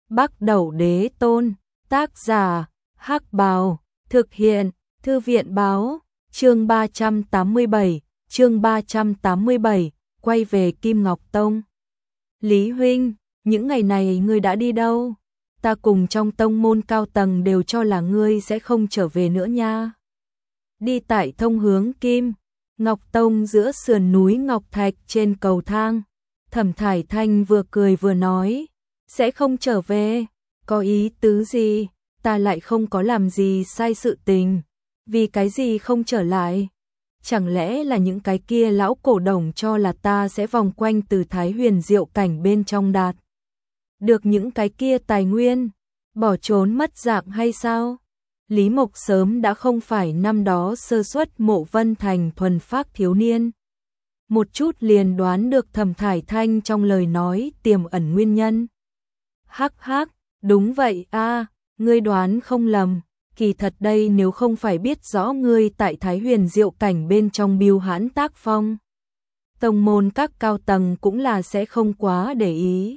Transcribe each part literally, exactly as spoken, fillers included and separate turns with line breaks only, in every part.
Bắc Đẩu Đế Tôn, tác giả, Hắc Bào, thực hiện, Thư viện báo, chương ba trăm tám mươi bảy, chương ba trăm tám mươi bảy, quay về Kim Ngọc Tông. Lý huynh, những ngày này ngươi đã đi đâu? Ta cùng trong tông môn cao tầng đều cho là ngươi sẽ không trở về nữa nha. Đi tại thông hướng Kim Ngọc Tông giữa sườn núi Ngọc Thạch trên cầu thang, Thẩm Thải Thanh vừa cười vừa nói, sẽ không trở về, có ý tứ gì, ta lại không có làm gì sai sự tình, vì cái gì không trở lại? Chẳng lẽ là những cái kia lão cổ đồng cho là ta sẽ vòng quanh từ Thái Huyền Diệu cảnh bên trong đạt được những cái kia tài nguyên, bỏ trốn mất dạng hay sao? Lý Mộc sớm đã không phải năm đó sơ suất Mộ Vân Thành thuần phác thiếu niên. Một chút liền đoán được Thẩm Thải Thanh trong lời nói tiềm ẩn nguyên nhân. Hắc hắc, đúng vậy a, ngươi đoán không lầm, kỳ thật đây nếu không phải biết rõ ngươi tại Thái Huyền Diệu cảnh bên trong bưu hãn tác phong, tông môn các cao tầng cũng là sẽ không quá để ý.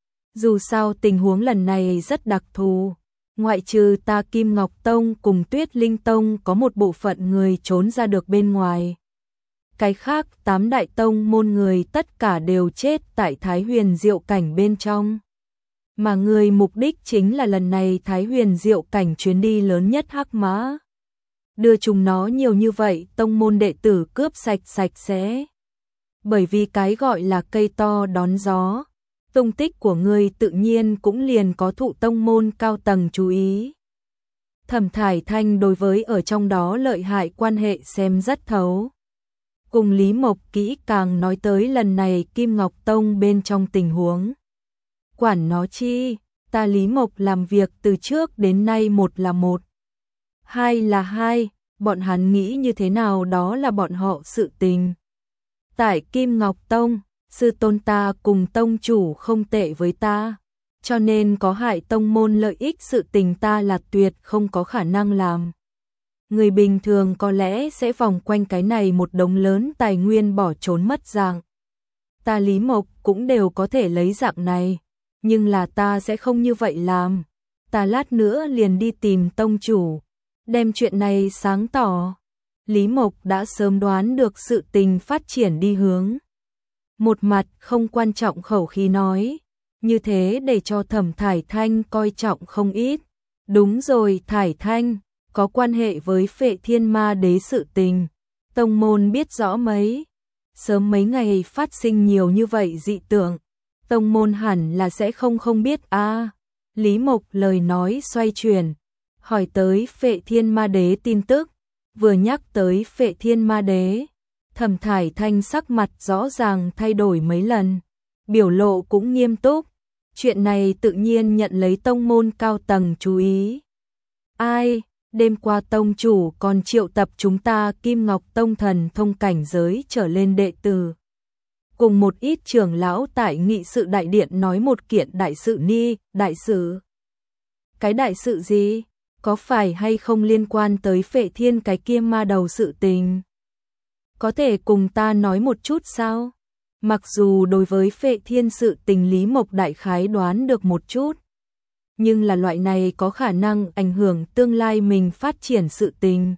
Dù sao tình huống lần này rất đặc thù, ngoại trừ ta Kim Ngọc Tông cùng Tuyết Linh Tông có một bộ phận người trốn ra được bên ngoài. Cái khác tám đại tông môn người tất cả đều chết tại Thái Huyền Diệu cảnh bên trong. Mà người mục đích chính là lần này Thái Huyền Diệu cảnh chuyến đi lớn nhất Hắc Mã. Đưa chúng nó nhiều như vậy, tông môn đệ tử cướp sạch sạch sẽ. Bởi vì cái gọi là cây to đón gió, tung tích của người tự nhiên cũng liền có thụ tông môn cao tầng chú ý. Thẩm Thải Thanh đối với ở trong đó lợi hại quan hệ xem rất thấu. Cùng Lý Mộc kỹ càng nói tới lần này Kim Ngọc Tông bên trong tình huống. Quản nó chi, ta Lý Mộc làm việc từ trước đến nay một là một, hai là hai, bọn hắn nghĩ như thế nào đó là bọn họ sự tình. Tại Kim Ngọc Tông, sư tôn ta cùng tông chủ không tệ với ta, cho nên có hại tông môn lợi ích sự tình ta là tuyệt không có khả năng làm. Người bình thường có lẽ sẽ vòng quanh cái này một đống lớn tài nguyên bỏ trốn mất dạng. Ta Lý Mộc cũng đều có thể lấy dạng này, nhưng là ta sẽ không như vậy làm. Ta lát nữa liền đi tìm tông chủ, đem chuyện này sáng tỏ. Lý Mộc đã sớm đoán được sự tình phát triển đi hướng. Một mặt không quan trọng khẩu khí nói, như thế để cho Thẩm Thải Thanh coi trọng không ít. Đúng rồi Thải Thanh, có quan hệ với Phệ Thiên Ma Đế sự tình, tông môn biết rõ mấy. Sớm mấy ngày phát sinh nhiều như vậy dị tượng, tông môn hẳn là sẽ không không biết a. À, Lý Mộc lời nói xoay chuyển, hỏi tới Phệ Thiên Ma Đế tin tức, vừa nhắc tới Phệ Thiên Ma Đế, Thẩm Thải Thanh sắc mặt rõ ràng thay đổi mấy lần, biểu lộ cũng nghiêm túc, chuyện này tự nhiên nhận lấy tông môn cao tầng chú ý. Ai, đêm qua tông chủ còn triệu tập chúng ta Kim Ngọc Tông thần thông cảnh giới trở lên đệ tử. Cùng một ít trưởng lão tại nghị sự đại điện nói một kiện đại sự ni, đại sự. Cái đại sự gì? Có phải hay không liên quan tới Phệ Thiên cái kia ma đầu sự tình? Có thể cùng ta nói một chút sao? Mặc dù đối với Phệ Thiên sự tình Lý Mộc đại khái đoán được một chút, nhưng là loại này có khả năng ảnh hưởng tương lai mình phát triển sự tình.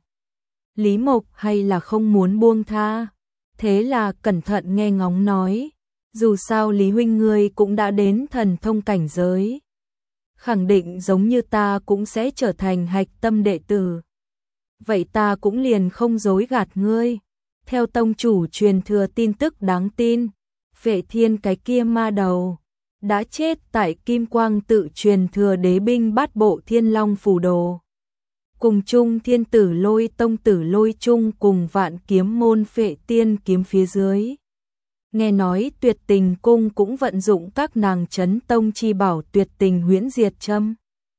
Lý Mộc hay là không muốn buông tha, thế là cẩn thận nghe ngóng nói, dù sao Lý huynh ngươi cũng đã đến thần thông cảnh giới, khẳng định giống như ta cũng sẽ trở thành hạch tâm đệ tử. Vậy ta cũng liền không dối gạt ngươi, theo tông chủ truyền thừa tin tức đáng tin, Phệ Thiên cái kia ma đầu đã chết tại Kim Quang tự truyền thừa đế binh bát bộ Thiên Long phù đồ. Cùng chung Thiên Tử Lôi Tông Tử Lôi chung cùng Vạn Kiếm môn Phệ Tiên kiếm phía dưới. Nghe nói Tuyệt Tình cung cũng vận dụng các nàng chấn tông chi bảo Tuyệt Tình huyễn diệt châm.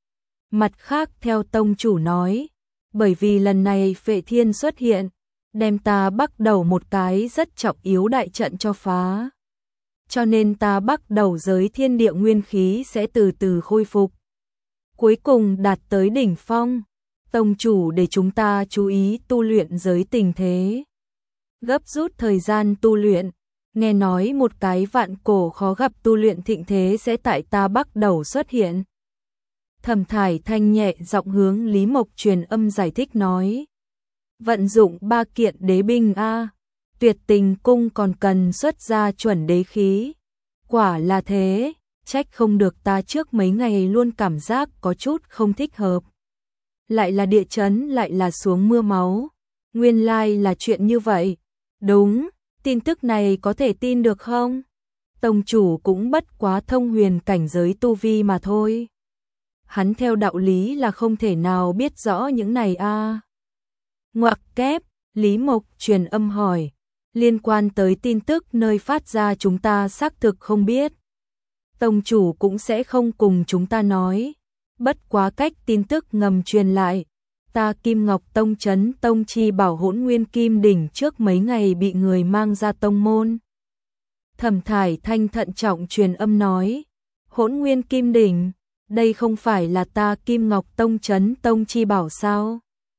Mặt khác theo tông chủ nói, bởi vì lần này Phệ Thiên xuất hiện, đem ta bắt đầu một cái rất trọng yếu đại trận cho phá. Cho nên ta bắt đầu giới thiên địa nguyên khí sẽ từ từ khôi phục. Cuối cùng đạt tới đỉnh phong, tông chủ để chúng ta chú ý tu luyện giới tình thế. Gấp rút thời gian tu luyện, nghe nói một cái vạn cổ khó gặp tu luyện thịnh thế sẽ tại ta bắt đầu xuất hiện, Thẩm Thải Thanh nhẹ giọng hướng Lý Mộc truyền âm giải thích nói. Vận dụng ba kiện đế binh a, Tuyệt Tình cung còn cần xuất ra chuẩn đế khí. Quả là thế, trách không được ta trước mấy ngày luôn cảm giác có chút không thích hợp. Lại là địa chấn lại là xuống mưa máu. Nguyên lai là chuyện như vậy. Đúng, tin tức này có thể tin được không? Tông chủ cũng bất quá thông huyền cảnh giới tu vi mà thôi. Hắn theo đạo lý là không thể nào biết rõ những này a. À. Ngoặc kép, Lý Mộc truyền âm hỏi. Liên quan tới tin tức nơi phát ra chúng ta xác thực không biết. Tông chủ cũng sẽ không cùng chúng ta nói. Bất quá cách tin tức ngầm truyền lại. Ta Kim Ngọc Tông Trấn Tông Chi Bảo Hỗn Nguyên Kim Đỉnh trước mấy ngày bị người mang ra tông môn. Thẩm Thải Thanh thận trọng truyền âm nói. Hỗn Nguyên Kim Đỉnh, đây không phải là ta Kim Ngọc Tông Trấn Tông Chi Bảo sao?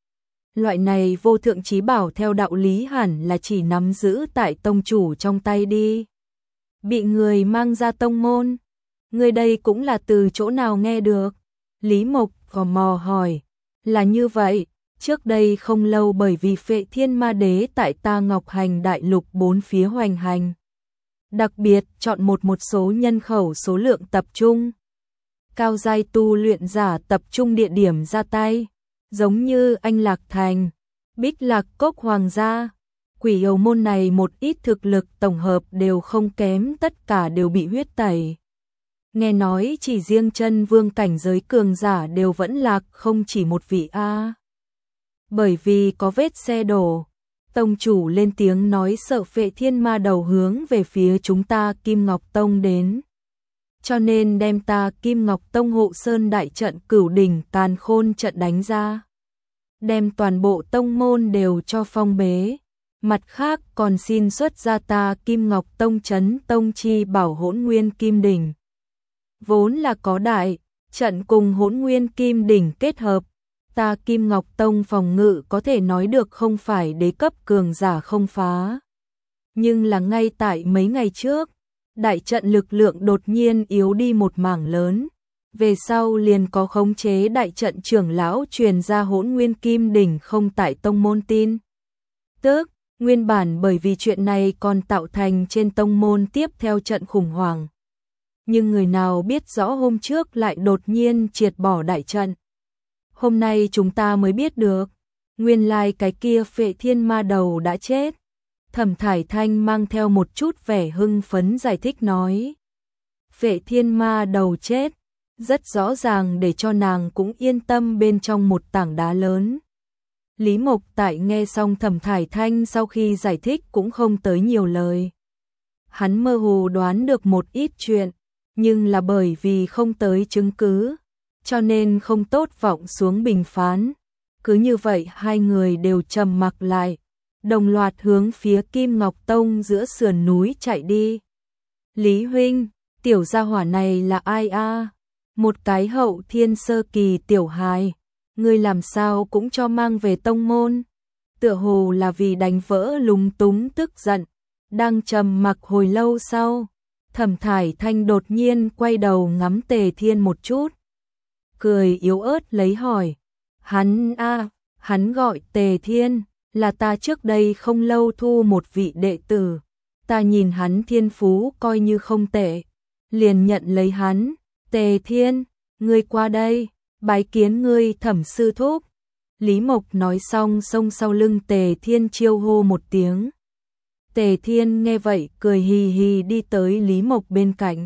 Loại này vô thượng chí bảo theo đạo lý hẳn là chỉ nắm giữ tại tông chủ trong tay đi. Bị người mang ra tông môn. Người đây cũng là từ chỗ nào nghe được? Lý Mộc gò mò hỏi. Là như vậy, trước đây không lâu bởi vì Phệ Thiên Ma Đế tại ta Ngọc Hành Đại Lục bốn phía hoành hành. Đặc biệt chọn một một số nhân khẩu số lượng tập trung. Cao giai tu luyện giả tập trung địa điểm ra tay. Giống như Anh Lạc Thành, Bích Lạc Cốc Hoàng gia, Quỷ Hầu môn này một ít thực lực tổng hợp đều không kém, tất cả đều bị huyết tẩy. Nghe nói chỉ riêng chân vương cảnh giới cường giả đều vẫn lạc không chỉ một vị a. Bởi vì có vết xe đổ, tông chủ lên tiếng nói sợ Phệ Thiên Ma đầu hướng về phía chúng ta Kim Ngọc Tông đến. Cho nên đem ta Kim Ngọc Tông hộ sơn đại trận Cửu Đỉnh Càn Khôn trận đánh ra. Đem toàn bộ tông môn đều cho phong bế. Mặt khác còn xin xuất ra ta Kim Ngọc Tông Trấn Tông Chi Bảo Hỗn Nguyên Kim Đỉnh. Vốn là có đại trận cùng Hỗn Nguyên Kim Đỉnh kết hợp. Ta Kim Ngọc Tông phòng ngự có thể nói được không phải đế cấp cường giả không phá. Nhưng là ngay tại mấy ngày trước, đại trận lực lượng đột nhiên yếu đi một mảng lớn. Về sau liền có khống chế đại trận trưởng lão truyền ra Hỗn Nguyên Kim Đỉnh không tại tông môn tin. Tức, nguyên bản bởi vì chuyện này còn tạo thành trên tông môn tiếp theo trận khủng hoảng. Nhưng người nào biết rõ hôm trước lại đột nhiên triệt bỏ đại trận. Hôm nay chúng ta mới biết được, nguyên lai cái kia Phệ Thiên Ma đầu đã chết. Thẩm Thải Thanh mang theo một chút vẻ hưng phấn giải thích nói. Phệ Thiên Ma đầu chết, rất rõ ràng để cho nàng cũng yên tâm bên trong một tảng đá lớn. Lý Mộc tại nghe xong Thẩm Thải Thanh sau khi giải thích cũng không tới nhiều lời. Hắn mơ hồ đoán được một ít chuyện, nhưng là bởi vì không tới chứng cứ, cho nên không tốt vọng xuống bình phán. Cứ như vậy hai người đều trầm mặc lại, đồng loạt hướng phía Kim Ngọc Tông giữa sườn núi chạy đi. Lý huynh, tiểu gia hỏa này là ai a? Một cái hậu thiên sơ kỳ tiểu hài, ngươi làm sao cũng cho mang về tông môn. Tựa hồ là vì đánh vỡ lúng túng tức giận, đang trầm mặc hồi lâu sau, Thẩm Thải Thanh đột nhiên quay đầu ngắm Tề Thiên một chút. Cười yếu ớt lấy hỏi, hắn a, hắn gọi Tề Thiên, là ta trước đây không lâu thu một vị đệ tử. Ta nhìn hắn thiên phú coi như không tệ, liền nhận lấy hắn. Tề Thiên, ngươi qua đây, bái kiến ngươi Thẩm sư thúc. Lý Mộc nói xong xông sau lưng Tề Thiên chiêu hô một tiếng. Tề Thiên nghe vậy cười hì hì đi tới Lý Mộc bên cạnh.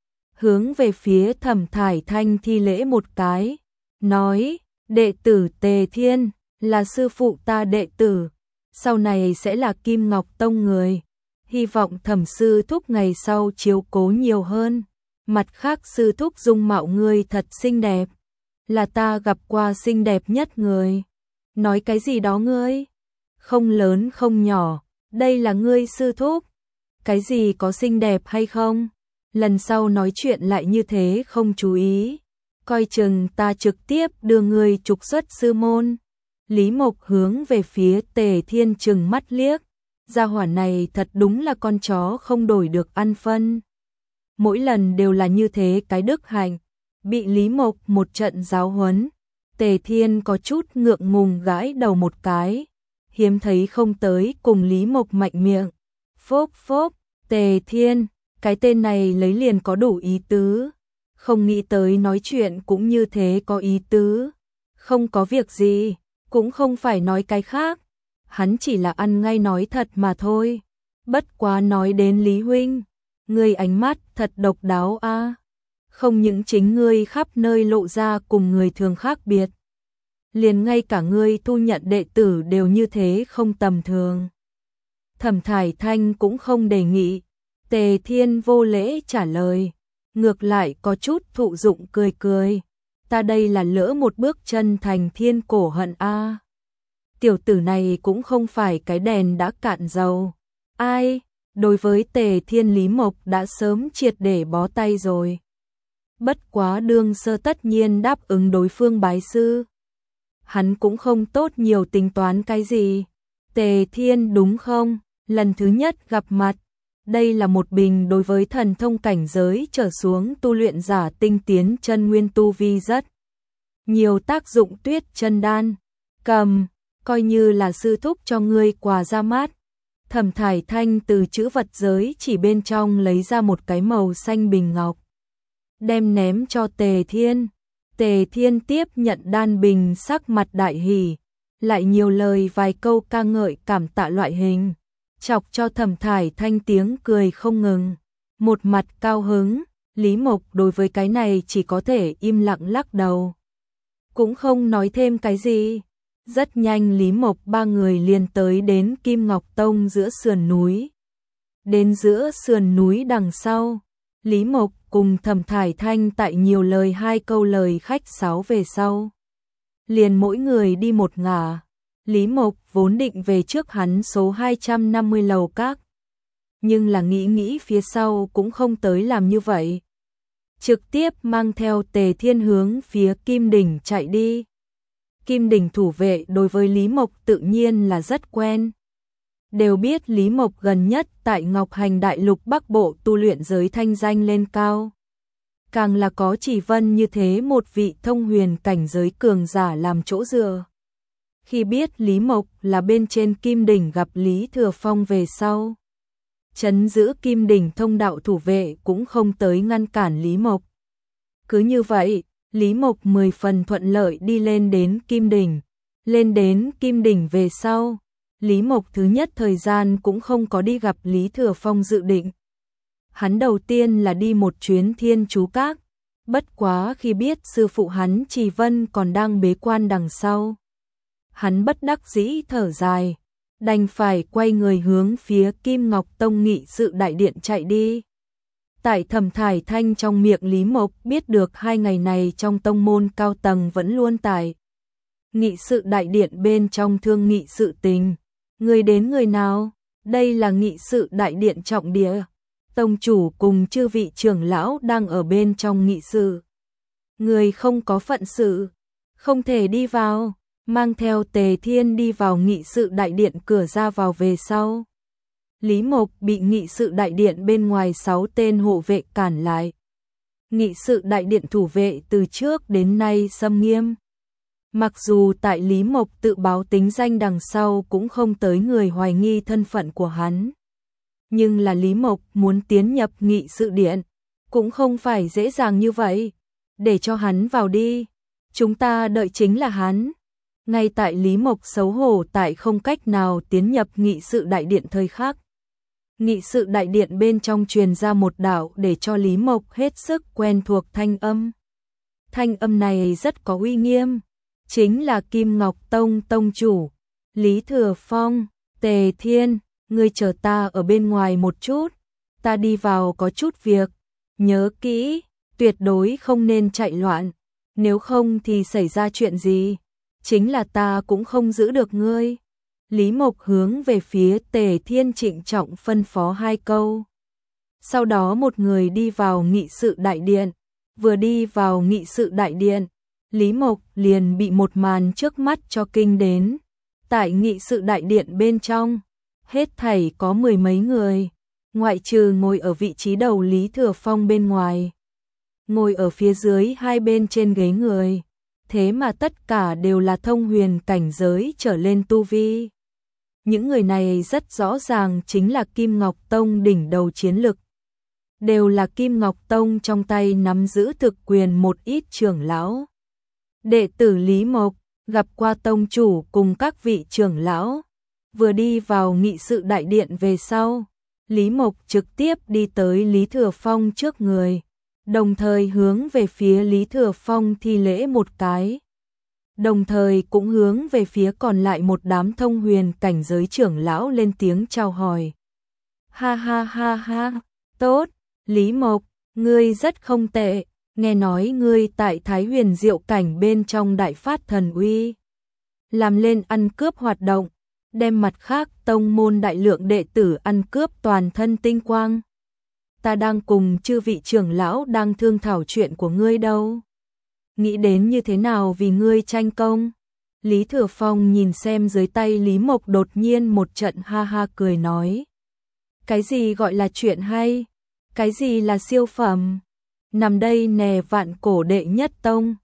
Hướng về phía Thẩm Thải Thanh thi lễ một cái, nói, đệ tử Tề Thiên, là sư phụ ta đệ tử, sau này sẽ là Kim Ngọc Tông người. Hy vọng Thẩm sư thúc ngày sau chiếu cố nhiều hơn. Mặt khác sư thúc dung mạo ngươi thật xinh đẹp, là ta gặp qua xinh đẹp nhất người. Nói cái gì đó ngươi? Không lớn không nhỏ, đây là ngươi sư thúc. Cái gì có xinh đẹp hay không? Lần sau nói chuyện lại như thế không chú ý, coi chừng ta trực tiếp đưa ngươi trục xuất sư môn. Lý Mộc hướng về phía Tề Thiên trừng mắt liếc, gia hỏa này thật đúng là con chó không đổi được ăn phân. Mỗi lần đều là như thế cái đức hạnh, Bị Lý Mộc một trận giáo huấn, Tề Thiên có chút ngượng ngùng gãi đầu một cái, hiếm thấy không tới cùng Lý Mộc mạnh miệng. Phốp phốp, Tề Thiên, cái tên này lấy liền có đủ ý tứ, không nghĩ tới nói chuyện cũng như thế có ý tứ. Không có việc gì, cũng không phải nói cái khác, hắn chỉ là ăn ngay nói thật mà thôi. Bất quá nói đến Lý huynh, ngươi ánh mắt thật độc đáo a. Không những chính ngươi khắp nơi lộ ra cùng người thường khác biệt, liền ngay cả ngươi thu nhận đệ tử đều như thế không tầm thường. Thẩm Thải Thanh cũng không đề nghị, Tề Thiên vô lễ trả lời, ngược lại có chút thụ dụng cười cười. Ta đây là lỡ một bước chân thành thiên cổ hận a. Tiểu tử này cũng không phải cái đèn đã cạn dầu. Ai, đối với Tề Thiên Lý Mộc đã sớm triệt để bó tay rồi. Bất quá đương sơ tất nhiên đáp ứng đối phương bái sư. Hắn cũng không tốt nhiều tính toán cái gì. Tề Thiên đúng không? Lần thứ nhất gặp mặt. Đây là một bình đối với thần thông cảnh giới trở xuống tu luyện giả tinh tiến chân nguyên tu vi rất nhiều tác dụng tuyết chân đan. Cầm, coi như là sư thúc cho ngươi quà ra mắt. Thẩm Thải Thanh từ chữ vật giới chỉ bên trong lấy ra một cái màu xanh bình ngọc, đem ném cho Tề Thiên. Tề Thiên tiếp nhận đan bình, sắc mặt đại hỉ, lại nhiều lời vài câu ca ngợi cảm tạ loại hình, chọc cho Thẩm Thải Thanh tiếng cười không ngừng, một mặt cao hứng. Lý Mộc đối với cái này chỉ có thể im lặng lắc đầu, cũng không nói thêm cái gì. Rất nhanh Lý Mộc ba người liền tới đến Kim Ngọc Tông giữa sườn núi. Đến giữa sườn núi đằng sau, Lý Mộc cùng Thẩm Thải Thanh tại nhiều lời hai câu lời khách sáo về sau, liền mỗi người đi một ngả. Lý Mộc vốn định về trước hắn số hai trăm năm mươi lầu các, nhưng là nghĩ nghĩ phía sau cũng không tới làm như vậy, trực tiếp mang theo Tề Thiên hướng phía Kim Đỉnh chạy đi. Kim Đỉnh thủ vệ đối với Lý Mộc tự nhiên là rất quen. Đều biết Lý Mộc gần nhất tại Ngọc Hành Đại Lục Bắc Bộ tu luyện giới thanh danh lên cao. Càng là có Chỉ Vân như thế một vị thông huyền cảnh giới cường giả làm chỗ dựa. Khi biết Lý Mộc là bên trên Kim Đỉnh gặp Lý Thừa Phong về sau, trấn giữ Kim Đỉnh thông đạo thủ vệ cũng không tới ngăn cản Lý Mộc. Cứ như vậy, Lý Mộc mười phần thuận lợi đi lên đến Kim Đỉnh. Lên đến Kim Đỉnh về sau, Lý Mộc thứ nhất thời gian cũng không có đi gặp Lý Thừa Phong dự định. Hắn đầu tiên là đi một chuyến Thiên Chú Các. Bất quá khi biết sư phụ hắn Trì Vân còn đang bế quan đằng sau, hắn bất đắc dĩ thở dài, đành phải quay người hướng phía Kim Ngọc Tông nghị sự đại điện chạy đi. Tại Thẩm Thải Thanh trong miệng Lý Mộc biết được hai ngày này trong tông môn cao tầng vẫn luôn tại nghị sự đại điện bên trong thương nghị sự tình. Người đến người nào? Đây là nghị sự đại điện trọng địa. Tông chủ cùng chư vị trưởng lão đang ở bên trong nghị sự. Người không có phận sự, không thể đi vào. Mang theo Tề Thiên đi vào nghị sự đại điện cửa ra vào về sau. Lý Mộc bị nghị sự đại điện bên ngoài sáu tên hộ vệ cản lại. Nghị sự đại điện thủ vệ từ trước đến nay xâm nghiêm. Mặc dù tại Lý Mộc tự báo tính danh đằng sau cũng không tới người hoài nghi thân phận của hắn. Nhưng là Lý Mộc muốn tiến nhập nghị sự điện, cũng không phải dễ dàng như vậy. Để cho hắn vào đi, chúng ta đợi chính là hắn. Ngay tại Lý Mộc xấu hổ tại không cách nào tiến nhập nghị sự đại điện thời khắc, nghị sự đại điện bên trong truyền ra một đạo để cho Lý Mộc hết sức quen thuộc thanh âm. Thanh âm này rất có uy nghiêm, chính là Kim Ngọc Tông tông chủ Lý Thừa Phong. Tề Thiên, ngươi chờ ta ở bên ngoài một chút, ta đi vào có chút việc. Nhớ kỹ, tuyệt đối không nên chạy loạn, nếu không thì xảy ra chuyện gì, chính là ta cũng không giữ được ngươi. Lý Mộc hướng về phía Tề Thiên trịnh trọng phân phó hai câu. Sau đó một người đi vào nghị sự đại điện. Vừa đi vào nghị sự đại điện, Lý Mộc liền bị một màn trước mắt cho kinh đến. Tại nghị sự đại điện bên trong, hết thảy có mười mấy người, ngoại trừ ngồi ở vị trí đầu Lý Thừa Phong bên ngoài. ngồi ở phía dưới hai bên trên ghế người. Thế mà tất cả đều là thông huyền cảnh giới trở lên tu vi. Những người này rất rõ ràng chính là Kim Ngọc Tông đỉnh đầu chiến lực. Đều là Kim Ngọc Tông trong tay nắm giữ thực quyền một ít trưởng lão. Đệ tử Lý Mộc gặp qua tông chủ cùng các vị trưởng lão. Vừa đi vào nghị sự đại điện về sau, Lý Mộc trực tiếp đi tới Lý Thừa Phong trước người, đồng thời hướng về phía Lý Thừa Phong thi lễ một cái. Đồng thời cũng hướng về phía còn lại một đám thông huyền cảnh giới trưởng lão lên tiếng chào hỏi. Ha ha ha ha, tốt, Lý Mộc, ngươi rất không tệ, nghe nói ngươi tại Thái Huyền Diệu cảnh bên trong đại phát thần uy. Làm lên ăn cướp hoạt động, đem mặt khác tông môn đại lượng đệ tử ăn cướp toàn thân tinh quang. Ta đang cùng chư vị trưởng lão đang thương thảo chuyện của ngươi đâu. Nghĩ đến như thế nào vì ngươi tranh công. Lý Thừa Phong nhìn xem dưới tay Lý Mộc đột nhiên một trận ha ha cười nói. Cái gì gọi là chuyện hay? Cái gì là siêu phẩm? Nằm đây nè vạn cổ đệ nhất tông,